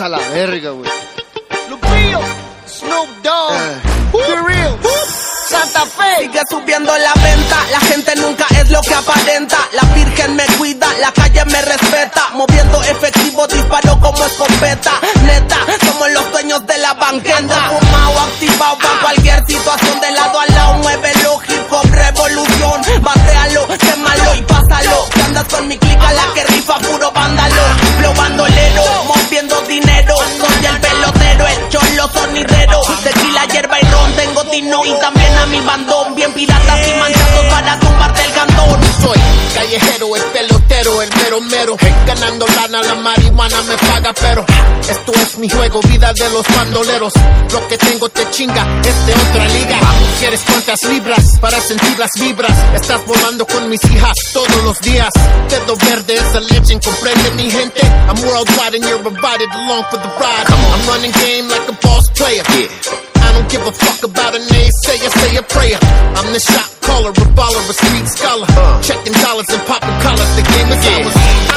a la verga, güey. Lupillo, Snoop Dogg, Be Real, Santa Fe. Sigue subiendo la venta, la gente nunca es lo que aparenta. La virgen me cuida, la calle me respeta. Moviendo efectivo, disparo como escopeta. Neta, somos los dueños de la banqueta. Fumado, activado para cualquier situación. De lado a lado, muévelo, hip hop, revolución. Batealo, quémalo y pásalo. Que andas con mi clica, la que rifa, puro vándalo. Flow bandolero, moviendo dinero. Soy el pelotero, el cholo sonidero. Tequila, hierba y ron, tengo tino y también a mi bandón. Bien piratas y manchados para tumbarte el cantón. Soy callejero, el pelotero, el mero mero. Ganando lana, la marihuana me paga, pero esto es mi juego, vida de los bandoleros. Lo que tengo te chinga, es de otra liga. ¿Quieres cuántas libras para sentir las vibras? Estás volando con mis hijas todos los días. Dedo verde es a legend, comprende mi gente. I'm worldwide and you're invited along for the ride. I'm running game like a boss player. I don't give a fuck about a naysayer, say a prayer. I'm the shot caller, a baller, a street scholar. Checking dollars and popping collars, the game is ours.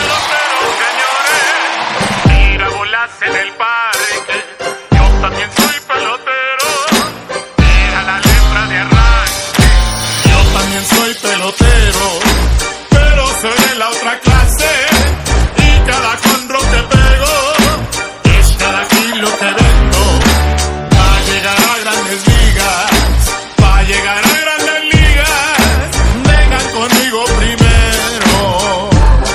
Mira bolas en el parque, yo también soy pelotero. Era la letra de arranque, yo también soy pelotero. Pero soy de la otra clase, y cada conro que pego es cada kilo que vendo. Va a llegar a grandes ligas, va a llegar a grandes ligas. Vengan conmigo primero.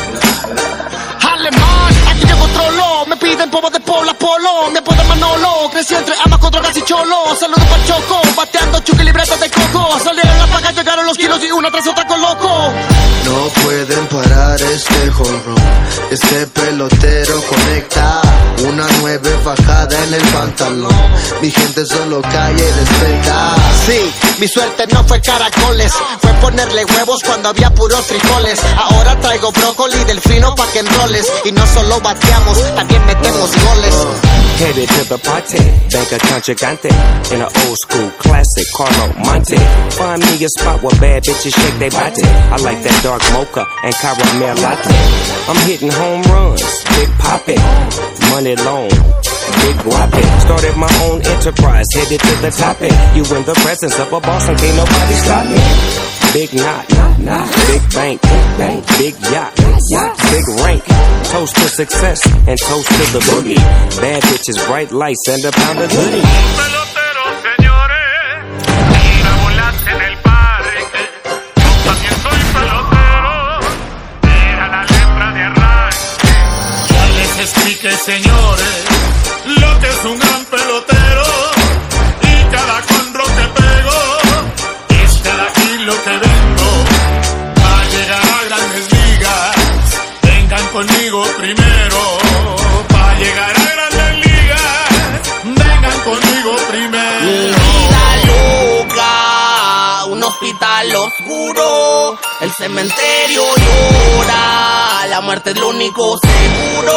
Alemán, aquí llego trolo. Me piden polvo de polo. Me apodan Manolo. Crecí entre amas con drogas y cholo. Saludos pa' Choco, bateando chuki libretas de coco. Salieron las pagas, llegaron los kilos y una tras otra coloco. No pueden parar este jorro. Este pelotero conecta una 9 fajada en el pantalón. Mi gente solo calle y respeta. Sí, mi suerte no fue caracoles, fue ponerle huevos cuando había puros frijoles. Ahora traigo brócoli del fino pa' que enroles. Y no solo bateamos, también metemos goles. Headed to the party, bank account gigante. In an old school classic, Carlo Monte. Find me a spot where bad bitches shake their body. I like that dark mocha and caramel latte. I'm hitting home runs, big poppin', money long, big whopping. Started my own enterprise, headed to the top end. You in the presence of a boss and can't nobody stop me. Big knot, big bank, big yacht, big rank. Toast to success and toast to the boogie. Bad bitches, bright lights and a pound of goodie. Pelotero, señores, mira bolas en el parque, yo también soy pelotero. Era la letra de arranque. Ya les expliqué, señores, lo que es un gran pelotero. Y cada conro que pego es cada kilo que vendo. Va a llegar a grandes ligas, vengan conmigo primero. Va a llegar a grandes ligas, vengan conmigo primero. Vida loca, un hospital oscuro. El cementerio llora, la muerte es lo único seguro.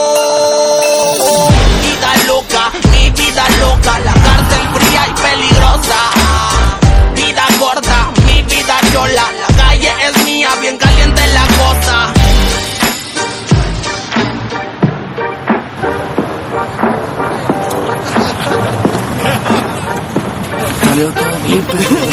Vida loca, mi vida loca, la cárcel fría y peligrosa. Vida gorda, mi vida chola, la calle es mía, bien caliente la cosa. Salió todo bien,